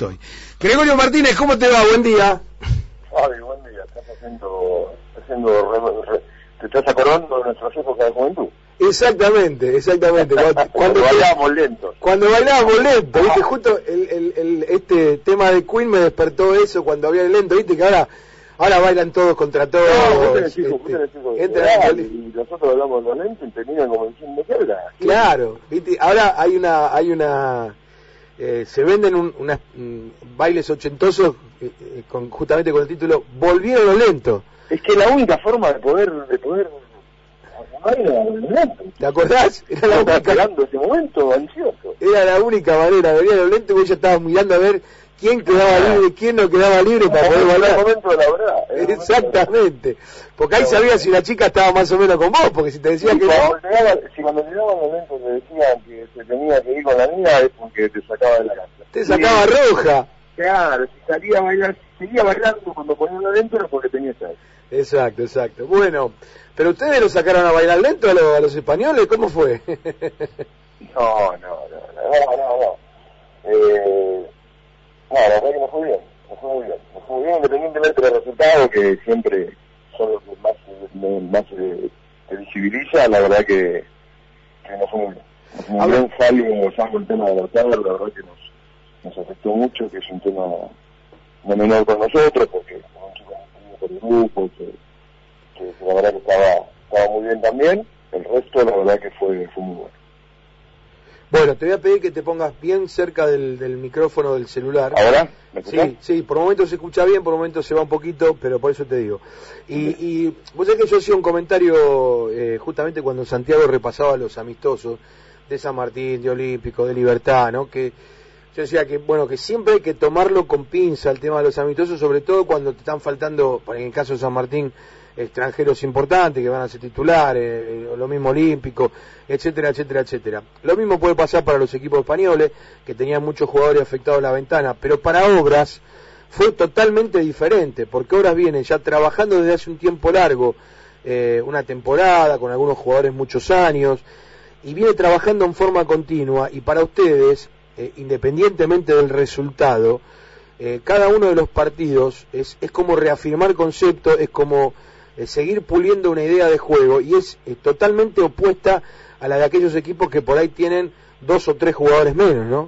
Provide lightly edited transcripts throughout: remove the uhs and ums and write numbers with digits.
estoy. Gregorio Martínez, ¿cómo te va? Buen día. Fabi, buen día. ¿Te estás acordando de nuestras épocas de juventud? Exactamente. Cuando bailábamos lentos. Cuando bailábamos lento, ¿viste? Justo este tema de Queen me despertó eso cuando había el lento, ¿viste? Que ahora bailan todos contra todos. No, y nosotros hablamos de lento y terminan como diciendo que habla. Claro, ¿viste? Ahora hay una se venden unas bailes ochentosos justamente con el título Volvieron los lentos. Es que la única forma de poder era lento. ¿Te acordás? Era la única, esperando ese momento ansioso. Era la única manera, venía los lentos y ella estaba mirando a ver quién quedaba libre, quién no quedaba libre para poder bailar. Era el momento de la verdad. Exactamente. Porque ahí sabías si la chica estaba más o menos con vos, porque si te decía que no... Cuando llegaban los lentos te decían que se tenía que ir con la niña es porque te sacaba de la casa. Te sacaba roja. Claro, si salía a bailar, si seguía bailando cuando ponía uno adentro era porque tenía sed. Exacto. Bueno, pero ustedes lo sacaron a bailar lento a los españoles, ¿cómo fue? No. La verdad que nos fue bien. Nos fue muy bien independientemente del resultado, que siempre son los que más se visibiliza. La verdad que nos fue muy bien. Nos fue muy bien, salvo el tema de la tarde, la verdad que nos afectó mucho, que es un tema no menor con nosotros, porque como un chico por el grupo, que la verdad que estaba muy bien también. El resto la verdad que fue muy bueno. Bueno, te voy a pedir que te pongas bien cerca del micrófono del celular. ¿Ahora? ¿Me escuchás? Sí, por momentos se escucha bien, por momentos se va un poquito, pero por eso te digo. Y vos sabés que yo hacía un comentario justamente cuando Santiago repasaba los amistosos de San Martín, de Olímpico, de Libertad, ¿no? Que yo decía que, bueno, que siempre hay que tomarlo con pinza el tema de los amistosos, sobre todo cuando te están faltando, en el caso de San Martín, extranjeros importantes que van a ser titulares, lo mismo Olímpico, etcétera. Lo mismo puede pasar para los equipos españoles, que tenían muchos jugadores afectados en la ventana, pero para Obras fue totalmente diferente, porque Obras viene ya trabajando desde hace un tiempo largo, una temporada, con algunos jugadores muchos años, y viene trabajando en forma continua, y para ustedes, independientemente del resultado, cada uno de los partidos es como reafirmar conceptos, es como seguir puliendo una idea de juego, y es totalmente opuesta a la de aquellos equipos que por ahí tienen 2 o 3 jugadores menos, ¿no?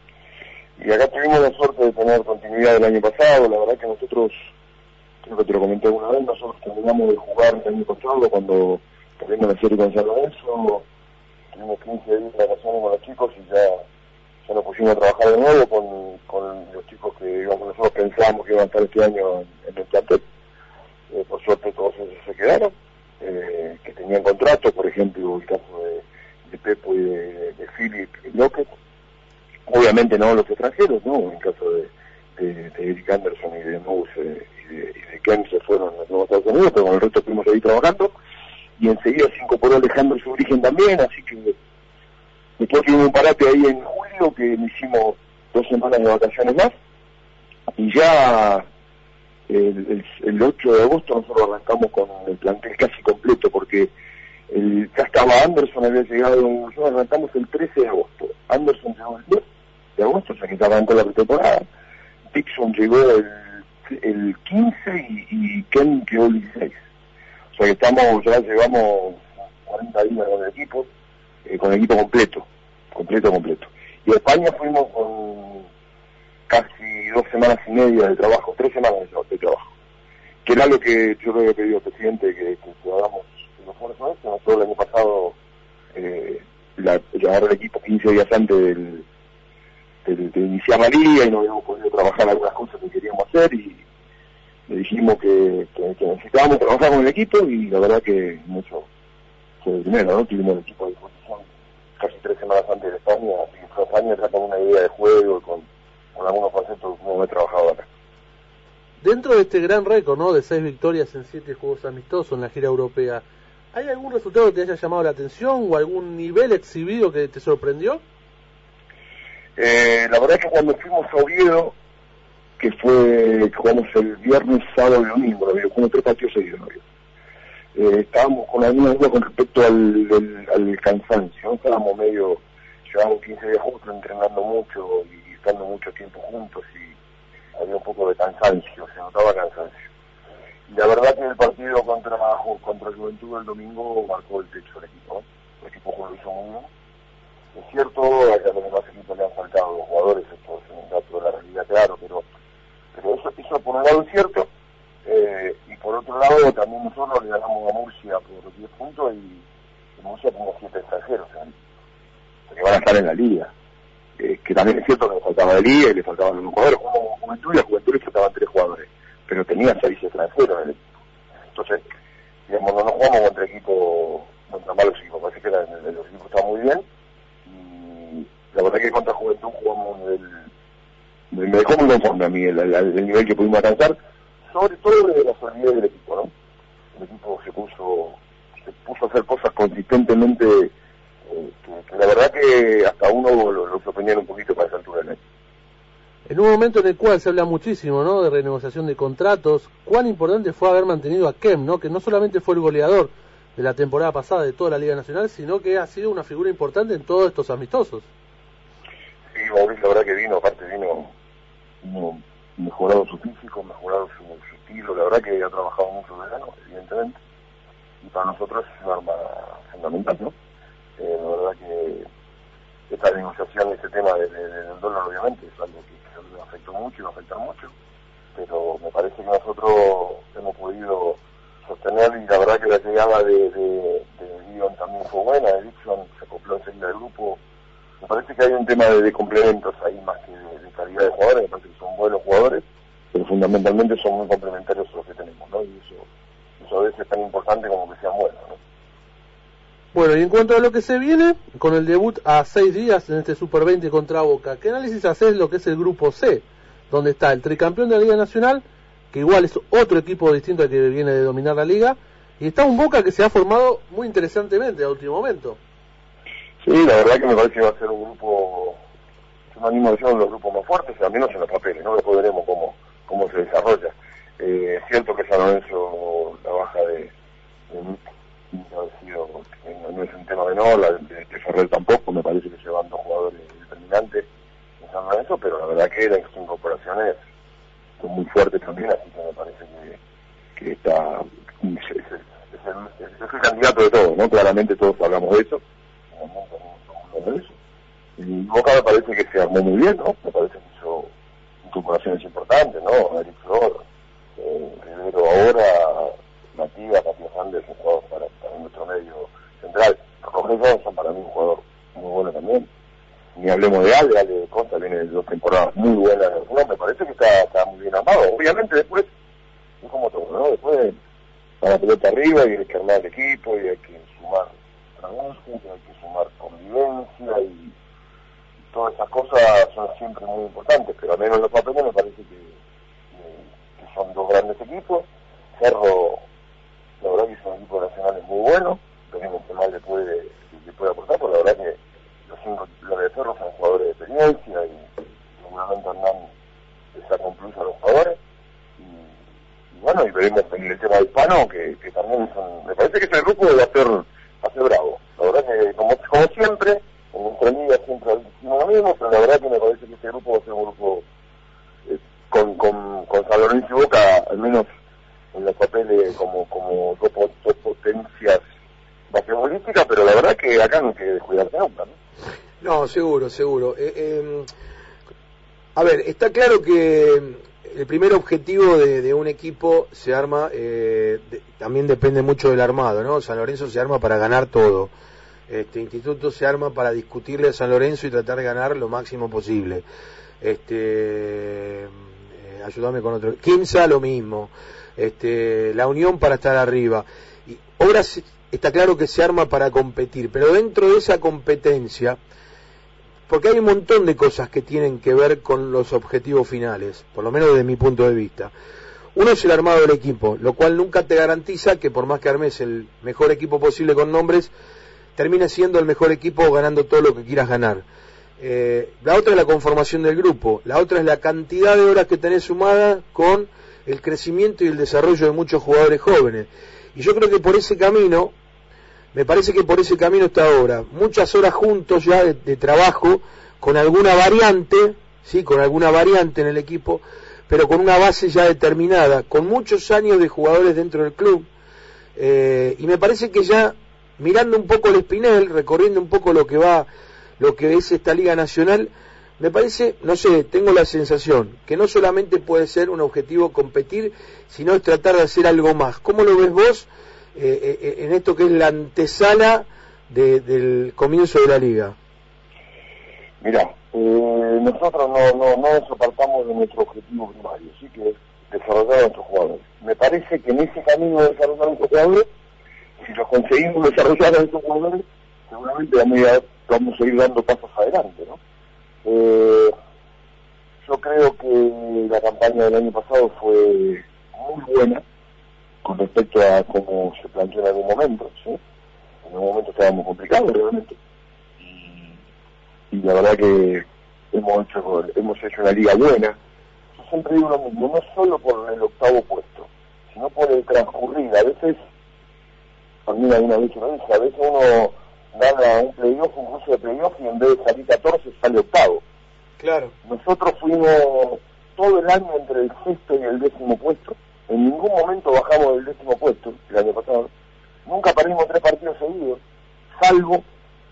Y acá tuvimos la suerte de tener continuidad del año pasado. La verdad que nosotros, creo que te lo comenté alguna vez, nosotros terminamos de jugar el año pasado cuando perdimos la serie con San Lorenzo, tuvimos 15 días de vacaciones con los chicos y ya nos pusimos a trabajar de nuevo con los chicos que digamos nosotros pensábamos que iban a estar este año en el plantel. Por suerte todos esos se quedaron, que tenían contrato, por ejemplo el caso de Pepo y de Philip y López. Obviamente no los extranjeros, ¿no? En el caso de Eric Anderson y de Mouse y de Ken se fueron a los Estados Unidos, pero con el resto pudimos seguir trabajando, y enseguida se incorporó Alejandro su origen también, así que después tuvimos un parate ahí en julio, que hicimos 2 semanas de vacaciones más, y ya el 8 de agosto nosotros arrancamos con el plantel casi completo, porque ya estaba Anderson, había llegado, nosotros arrancamos el 13 de agosto, Anderson llegó el 10 de agosto, o sea que ya arrancó la pretemporada, Dixon llegó el 15 y Ken quedó el 16, o sea que ya llevamos 40 días con el equipo completo. Y a España fuimos con casi 2 semanas y media de trabajo, 3 semanas de trabajo, que era lo que yo le había pedido al presidente que hagamos el esfuerzo ese. Nosotros el año pasado llevar el equipo 15 días antes de iniciar la liga y no habíamos podido trabajar algunas cosas que queríamos hacer, y le dijimos que necesitábamos trabajar con el equipo, y la verdad que mucho fue el primero, ¿no? Tuvimos el equipo a disposición casi 3 semanas antes de España, y fue España ya con una idea de juego y con algunos conceptos como he trabajado acá. Dentro de este gran récord, ¿no?, de 6 victorias en 7 juegos amistosos en la gira europea, ¿hay algún resultado que te haya llamado la atención o algún nivel exhibido que te sorprendió? La verdad es que cuando fuimos a Oviedo, que jugamos el viernes, sábado y domingo, jugamos 3 partidos seguidos en Oviedo. Estábamos con alguna duda con respecto al cansancio, ¿no? Llevábamos 15 días juntos entrenando mucho, y estando mucho tiempo juntos y había un poco de cansancio, se notaba cansancio. Y la verdad que el partido contra Juventud el domingo marcó el techo del equipo, ¿no? El equipo lo hizo muy bien. Es cierto, a los demás equipos le han faltado los jugadores, esto es un dato de la realidad, claro, pero eso por un lado es cierto, y por otro lado también nosotros le ganamos a Murcia por 10 puntos y Murcia como 7 extranjeros, o sea, que van a estar en la liga. Que también es cierto que le faltaba de liga y le faltaban unos jugadores, como Juventud, y a Juventud le faltaban 3 jugadores, pero tenía 6 extranjeros en el equipo. Entonces, digamos, no nos jugamos contra malos equipos, parece que los equipos están muy bien, y la verdad que contra Juventud jugamos me dejó muy conforme a mí el nivel que pudimos alcanzar, sobre todo de la solidez del equipo, ¿no? El equipo se puso a hacer cosas consistentemente, que la verdad que hasta uno lo sorprendieron un poquito para esa altura del año. En un momento en el cual se habla muchísimo, ¿no?, de renegociación de contratos, cuán importante fue haber mantenido a Kem, ¿no?, que no solamente fue el goleador de la temporada pasada de toda la Liga Nacional, sino que ha sido una figura importante en todos estos amistosos. Sí, Mauricio, la verdad que vino mejorado su físico, mejorado su estilo, la verdad que ha trabajado mucho el verano, evidentemente, y para nosotros es un arma fundamental, ¿no? La verdad que esta negociación, este tema del dólar, obviamente, es algo que nos afectó mucho y va a afectar mucho, pero me parece que nosotros hemos podido sostener, y la verdad que la llegada de Dion también fue buena, de Dixon se acopló enseguida al grupo. Me parece que hay un tema de complementos ahí más que de calidad de jugadores, me parece que son buenos jugadores, pero fundamentalmente son muy complementarios a los que tenemos, ¿no? Y eso a veces es tan importante como que sean buenos, ¿no? Bueno, y en cuanto a lo que se viene, con el debut a 6 días en este Super 20 contra Boca, ¿qué análisis haces de lo que es el grupo C, donde está el tricampeón de la Liga Nacional, que igual es otro equipo distinto al que viene de dominar la Liga, y está un Boca que se ha formado muy interesantemente a último momento? Sí, la verdad que me parece que va a ser un grupo, yo me animo a decir uno de los grupos más fuertes, al menos en los papeles, ¿no? Después veremos cómo se desarrolla. Es cierto que San Lorenzo, la baja de no es un tema menor, la de Ferrer tampoco, me parece que llevan 2 jugadores determinantes en San Lorenzo, pero la verdad que las incorporaciones son muy fuertes también, así que me parece que está es el candidato de todos, ¿no? Claramente todos hablamos de eso. Y Boca me parece que se armó muy bien, ¿no? Me parece que hizo incorporaciones importantes, ¿no? Eric Flor, Rivero ahora, Matías Sanders, un jugador para nuestro medio central. Jorge Johnson para mí un jugador muy bueno también. Ni hablemos de Ale Costa viene de 2 temporadas muy buenas. No, me parece que está muy bien armado. Obviamente después, es como todo, ¿no? Después va la pelota arriba y hay que armar el equipo y hay que sumar trabajo, y hay que sumar convivencia y todas esas cosas son siempre muy importantes, pero al menos en los papeles me parece que son 2 grandes equipos. Cerro, la verdad que es un equipo nacional muy bueno, veremos qué más le puede aportar, porque la verdad que los de Cerro son jugadores de experiencia y seguramente Hernán le saca un plus a los jugadores. Y bueno, y veremos en el tema hispano que también me parece que ese grupo va a ser bravo. La verdad que como siempre, en nuestra liga siempre decimos lo mismo, pero la verdad que me parece que este grupo va a ser un grupo con San Lorenzo y Boca, al menos en los papeles como dos potencias basquetbolísticas, pero la verdad que acá no hay que descuidarse nunca, ¿no? No, seguro. A ver, está claro que el primer objetivo de un equipo se arma, también depende mucho del armado, ¿no? San Lorenzo se arma para ganar todo. Instituto se arma para discutirle a San Lorenzo y tratar de ganar lo máximo posible. Ayúdame con otro. Quimsa lo mismo. La Unión para estar arriba. Y Obras está claro que se arma para competir, pero dentro de esa competencia, porque hay un montón de cosas que tienen que ver con los objetivos finales, por lo menos desde mi punto de vista. Uno es el armado del equipo, lo cual nunca te garantiza que por más que armes el mejor equipo posible con nombres, termine siendo el mejor equipo ganando todo lo que quieras ganar. La otra es la conformación del grupo, la otra es la cantidad de horas que tenés sumada con el crecimiento y el desarrollo de muchos jugadores jóvenes. Y yo creo que por ese camino, me parece que por ese camino está ahora. Muchas horas juntos ya de trabajo, con alguna variante, sí, con alguna variante en el equipo, pero con una base ya determinada, con muchos años de jugadores dentro del club, y me parece que ya mirando un poco el Espinel, recorriendo un poco lo que es esta Liga Nacional, me parece, no sé, tengo la sensación que no solamente puede ser un objetivo competir, sino es tratar de hacer algo más. ¿Cómo lo ves vos en esto que es la antesala del comienzo de la Liga? Mirá, nosotros no nos apartamos de nuestro objetivo primario, ¿sí? Que es desarrollar a nuestros jugadores. Me parece que en ese camino de desarrollar a nuestros jugadores, si lo conseguimos desarrollar a nuestros jugadores, seguramente vamos a ir dando pasos adelante, ¿no? Yo creo que la campaña del año pasado fue muy buena con respecto a cómo se planteó en algún momento, ¿sí? En algún momento estábamos complicados realmente, y la verdad que hemos hecho una liga buena. Yo siempre digo lo mismo, no solo por el octavo puesto, sino por el transcurrir. A veces, a mí alguna vez lo dice, a veces uno gana un playoff, un cruce de playoff, y en vez de salir 14 sale octavo. Claro. Nosotros fuimos todo el año entre el sexto y el 10º puesto. En ningún momento bajamos del 10º puesto el año pasado. Nunca perdimos 3 partidos seguidos, salvo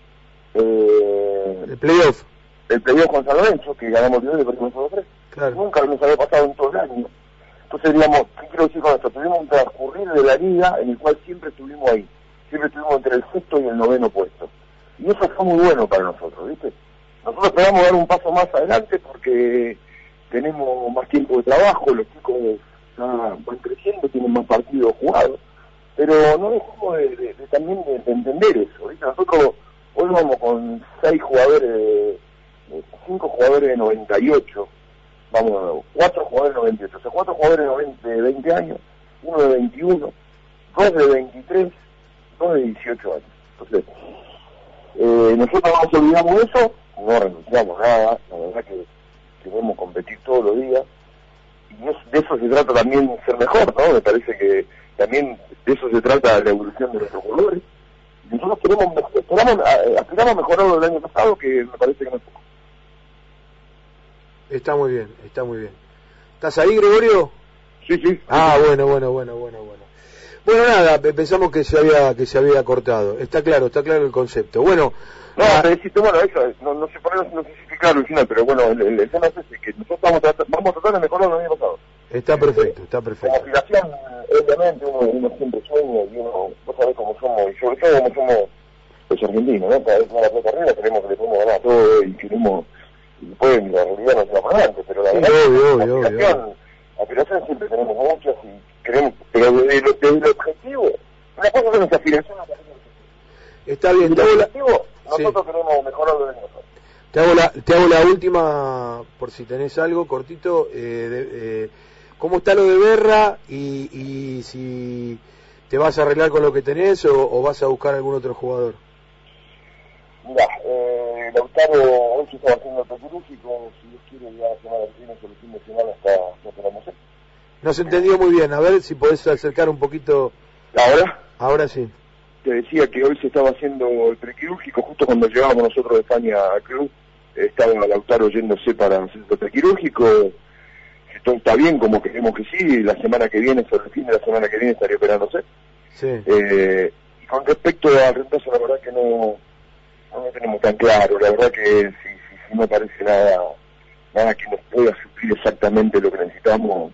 el playoff. El playoff con San Lorenzo, que ganamos 10 y perdimos solo 3. Claro. Nunca nos había pasado en todo el año. Entonces, digamos, ¿qué quiero decir con esto? Tuvimos un transcurrir de la liga en el cual siempre estuvimos ahí. Siempre estuvimos entre el sexto y el 9º puesto. Y eso fue muy bueno para nosotros, ¿viste? Nosotros esperamos dar un paso más adelante porque tenemos más tiempo de trabajo, los chicos van creciendo, tienen más partidos jugados, pero no dejamos también de entender eso, ¿viste? Nosotros hoy vamos con 5 jugadores de 98, vamos de nuevo, 4 jugadores de 98, o sea, 4 jugadores de 20 años, uno de 21, 2 de 23, 2 de 18 años. Entonces, nosotros no nos olvidamos de eso, no renunciamos a nada, la verdad que queremos competir todos los días, y de eso se trata también ser mejor, ¿no? Me parece que también de eso se trata la evolución de nuestros jugadores. Nosotros aspiramos a mejorar lo del año pasado, que me parece que no es poco. Está muy bien, está muy bien. ¿Estás ahí, Gregorio? Sí. Ah, bueno. Bueno, nada, pensamos que se había cortado. Está claro el concepto. Bueno, bueno, eso, no sé por qué no sé si explicarlo al final, pero bueno, el tema es ese, que nosotros vamos a tratar de mejorar lo del año pasado. Está perfecto. Como aspiración, obviamente, uno siempre sueña, y vos sabés cómo somos, y sobre todo cómo somos los argentinos, ¿no? Cada vez más la pelota arriba, queremos que le podemos ganar todo, y queremos, y después la realidad nos lleva para adelante, pero la verdad, aspiración siempre tenemos muchas, y queremos, pero desde el objetivo, una cosa es nuestra aspiración, otra cosa es nuestra objetivo. Está bien, nosotros queremos mejorar lo del año pasado. Te hago la última, por si tenés algo cortito, ¿cómo está lo de Berra y si te vas a arreglar con lo que tenés o vas a buscar algún otro jugador? Mirá, Lautaro hoy se estaba haciendo el prequirúrgico, si Dios quiere ya la semana que viene, el fin de semana ya esperamos. No se entendió muy bien, a ver si podés acercar un poquito. ¿Ahora? Ahora sí. Te decía que hoy se estaba haciendo el prequirúrgico, justo cuando llegábamos nosotros de España al club, estaba Lautaro yéndose para hacer el prequirúrgico. Si todo está bien, como queremos que sí, la semana que viene, sobre el fin de la semana que viene, estaría operándose. Sí. Y con respecto al reemplazo, la verdad que no tenemos tan claro, la verdad que si no parece nada que nos pueda suplir exactamente lo que necesitamos,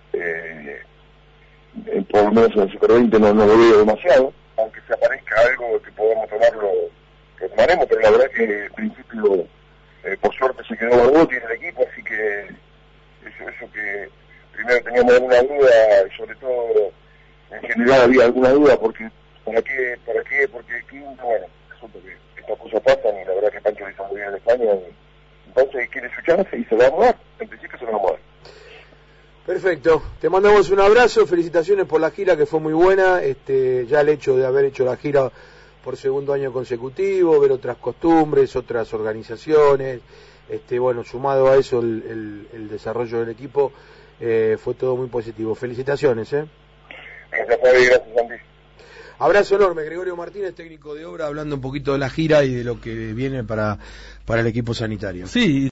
por lo menos en el Super 20 no lo veo demasiado, aunque se aparezca algo que podamos tomarlo, que tomaremos, pero la verdad que en principio, por suerte se quedó Barbotti en el equipo, así que eso que primero teníamos alguna duda, y sobre todo en general había alguna duda, porque ¿para qué? Porque quinto, bueno, resulta que estas cosas pasan, y la verdad que Pancho lo hizo muy bien en España, y entonces quiere su chance y se lo vamos a dar, en principio se lo vamos a dar. Perfecto, te mandamos un abrazo, felicitaciones por la gira que fue muy buena, ya el hecho de haber hecho la gira por segundo año consecutivo, ver otras costumbres, otras organizaciones, bueno, sumado a eso el desarrollo del equipo, fue todo muy positivo. Felicitaciones, Gracias, Fabi, gracias, Santi. Abrazo enorme, Gregorio Martínez, técnico de obra, hablando un poquito de la gira y de lo que viene para el equipo sanitario. Sí.